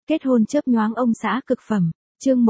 Kết hôn chớp nhoáng ông xã cực phẩm, chương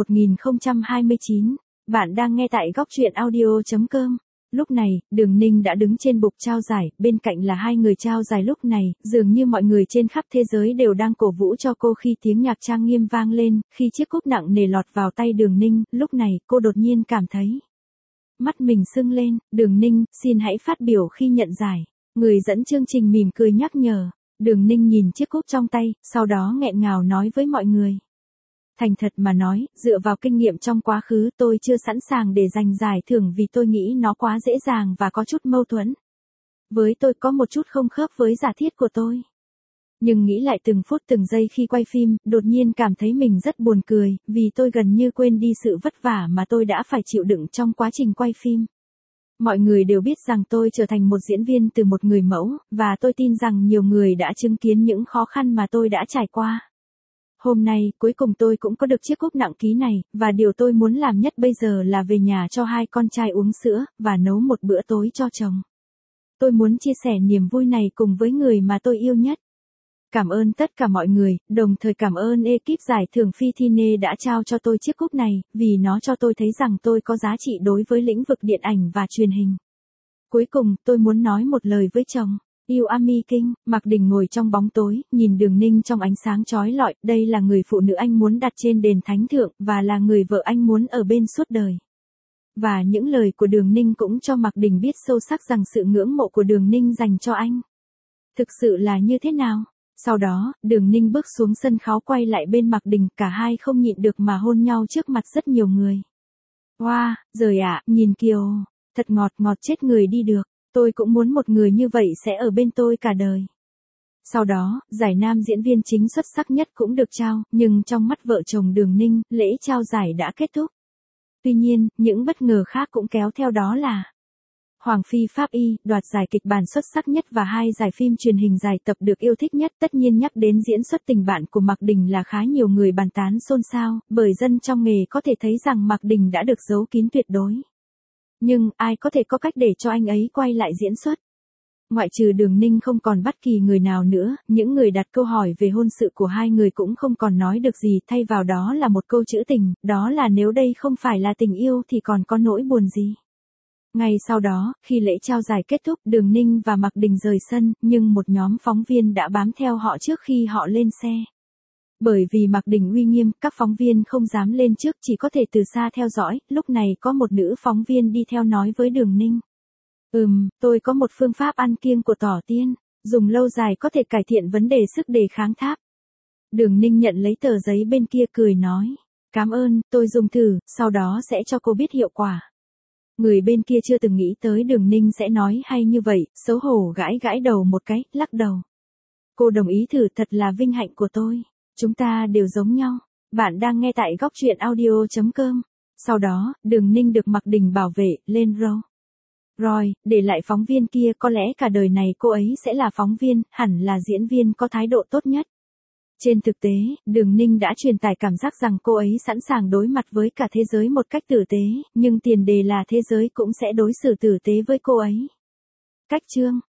1029, bạn đang nghe tại góc truyện audio.com. Lúc này, Đường Ninh đã đứng trên bục trao giải, bên cạnh là hai người trao giải lúc này, dường như mọi người trên khắp thế giới đều đang cổ vũ cho cô khi tiếng nhạc trang nghiêm vang lên, khi chiếc cúp nặng nề lọt vào tay Đường Ninh, lúc này, cô đột nhiên cảm thấy mắt mình sưng lên. Đường Ninh, xin hãy phát biểu khi nhận giải. Người dẫn chương trình mỉm cười nhắc nhở. Đường Ninh nhìn chiếc cúp trong tay, sau đó nghẹn ngào nói với mọi người. Thành thật mà nói, dựa vào kinh nghiệm trong quá khứ tôi chưa sẵn sàng để giành giải thưởng vì tôi nghĩ nó quá dễ dàng và có chút mâu thuẫn. Với tôi có một chút không khớp với giả thiết của tôi. Nhưng nghĩ lại từng phút từng giây khi quay phim, đột nhiên cảm thấy mình rất buồn cười, vì tôi gần như quên đi sự vất vả mà tôi đã phải chịu đựng trong quá trình quay phim. Mọi người đều biết rằng tôi trở thành một diễn viên từ một người mẫu, và tôi tin rằng nhiều người đã chứng kiến những khó khăn mà tôi đã trải qua. Hôm nay, cuối cùng tôi cũng có được chiếc cúp nặng ký này, và điều tôi muốn làm nhất bây giờ là về nhà cho hai con trai uống sữa, và nấu một bữa tối cho chồng. Tôi muốn chia sẻ niềm vui này cùng với người mà tôi yêu nhất. Cảm ơn tất cả mọi người, đồng thời cảm ơn ekip giải thưởng Fitine đã trao cho tôi chiếc cúp này, vì nó cho tôi thấy rằng tôi có giá trị đối với lĩnh vực điện ảnh và truyền hình. Cuối cùng, tôi muốn nói một lời với chồng. Yêu Ami Kinh, Mạc Đình ngồi trong bóng tối, nhìn Đường Ninh trong ánh sáng chói lọi, đây là người phụ nữ anh muốn đặt trên đền thánh thượng, và là người vợ anh muốn ở bên suốt đời. Và những lời của Đường Ninh cũng cho Mạc Đình biết sâu sắc rằng sự ngưỡng mộ của Đường Ninh dành cho anh thực sự là như thế nào. Sau đó, Đường Ninh bước xuống sân khấu quay lại bên Mạc Đình, cả hai không nhịn được mà hôn nhau trước mặt rất nhiều người. Wow, giời ạ, nhìn Kiều, thật ngọt ngọt chết người đi được, tôi cũng muốn một người như vậy sẽ ở bên tôi cả đời. Sau đó, giải nam diễn viên chính xuất sắc nhất cũng được trao, nhưng trong mắt vợ chồng Đường Ninh, lễ trao giải đã kết thúc. Tuy nhiên, những bất ngờ khác cũng kéo theo đó là Hoàng Phi Pháp Y đoạt giải kịch bản xuất sắc nhất và hai giải phim truyền hình dài tập được yêu thích nhất. Tất nhiên nhắc đến diễn xuất tình bạn của Mạc Đình là khá nhiều người bàn tán xôn xao, bởi dân trong nghề có thể thấy rằng Mạc Đình đã được giấu kín tuyệt đối. Nhưng, ai có thể có cách để cho anh ấy quay lại diễn xuất? Ngoại trừ Đường Ninh không còn bất kỳ người nào nữa, những người đặt câu hỏi về hôn sự của hai người cũng không còn nói được gì, thay vào đó là một câu chữ tình, đó là nếu đây không phải là tình yêu thì còn có nỗi buồn gì. Ngay sau đó, khi lễ trao giải kết thúc, Đường Ninh và Mạc Đình rời sân, nhưng một nhóm phóng viên đã bám theo họ trước khi họ lên xe. Bởi vì Mạc Đình uy nghiêm, các phóng viên không dám lên trước, chỉ có thể từ xa theo dõi. Lúc này có một nữ phóng viên đi theo nói với Đường Ninh. Tôi có một phương pháp ăn kiêng của Tỏ Tiên, dùng lâu dài có thể cải thiện vấn đề sức đề kháng thấp. Đường Ninh nhận lấy tờ giấy bên kia cười nói. Cảm ơn, tôi dùng thử, sau đó sẽ cho cô biết hiệu quả. Người bên kia chưa từng nghĩ tới Đường Ninh sẽ nói hay như vậy, xấu hổ gãi đầu một cái, lắc đầu. Cô đồng ý thử, thật là vinh hạnh của tôi. Chúng ta đều giống nhau. Bạn đang nghe tại góc truyện audio.com. Sau đó, Đường Ninh được Mạc Đình bảo vệ, lên row. Rồi, để lại phóng viên kia, có lẽ cả đời này cô ấy sẽ là phóng viên, hẳn là diễn viên có thái độ tốt nhất. Trên thực tế, Đường Ninh đã truyền tải cảm giác rằng cô ấy sẵn sàng đối mặt với cả thế giới một cách tử tế, nhưng tiền đề là thế giới cũng sẽ đối xử tử tế với cô ấy. Cách chương